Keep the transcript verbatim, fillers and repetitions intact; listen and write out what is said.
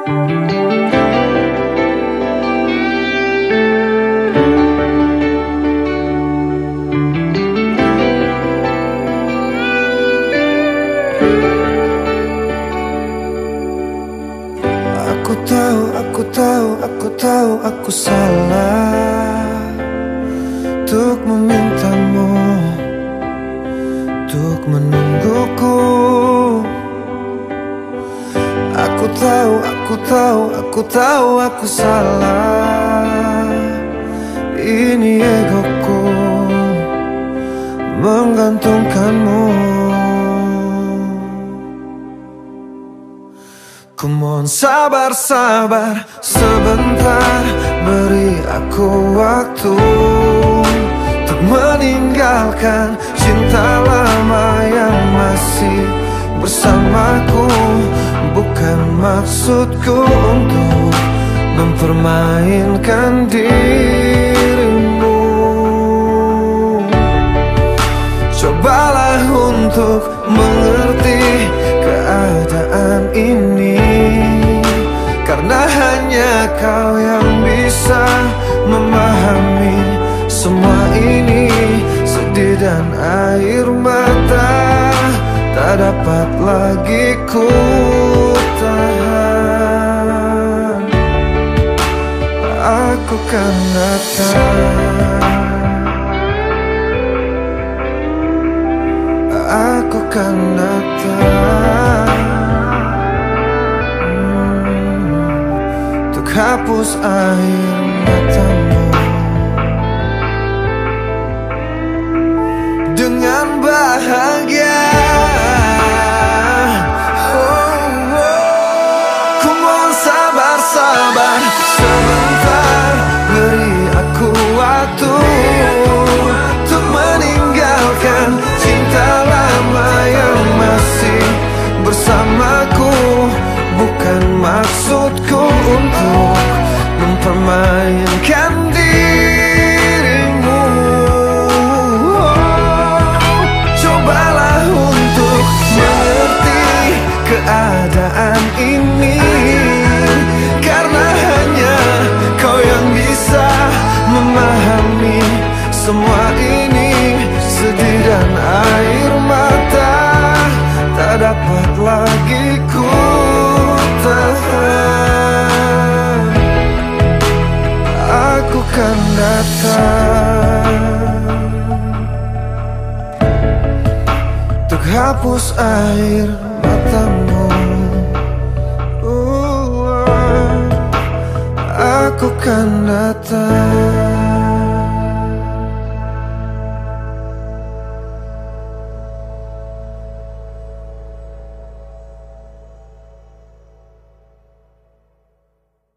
Aku tahu, aku tahu, aku tahu aku salah untuk memintamu, untuk menungguku. Aku tahu, aku tahu, aku tahu aku salah. Ini egoku menggantungkanmu. Ku mohon sabar, sabar sebentar, beri aku waktu untuk meninggalkan cinta lama yang masih bersamaku. Bukan maksudku untuk mempermainkan dirimu. Cobalah untuk mengerti keadaan ini, karena hanya kau yang bisa memahami semua ini. Sedih dan air mata tak dapat lagi ku tahan. Aku kan datang, aku kan datang hmm, untuk hapus air matamu dengan bahagia. Oh, oh. Ku mohon sabar, sabar sebentar, beri aku waktu untuk meninggalkan cinta lama yang masih bersamaku. Bukan maksudku untuk mempermainkan dirimu. Cobalah untuk mengerti keadaan ini, karena hanya kau yang bisa memahami semua ini. Sedih dan air mata tak dapat lagi ku tahan. Aku kan datang untuk hapus air matamu. uh, Aku kan datang.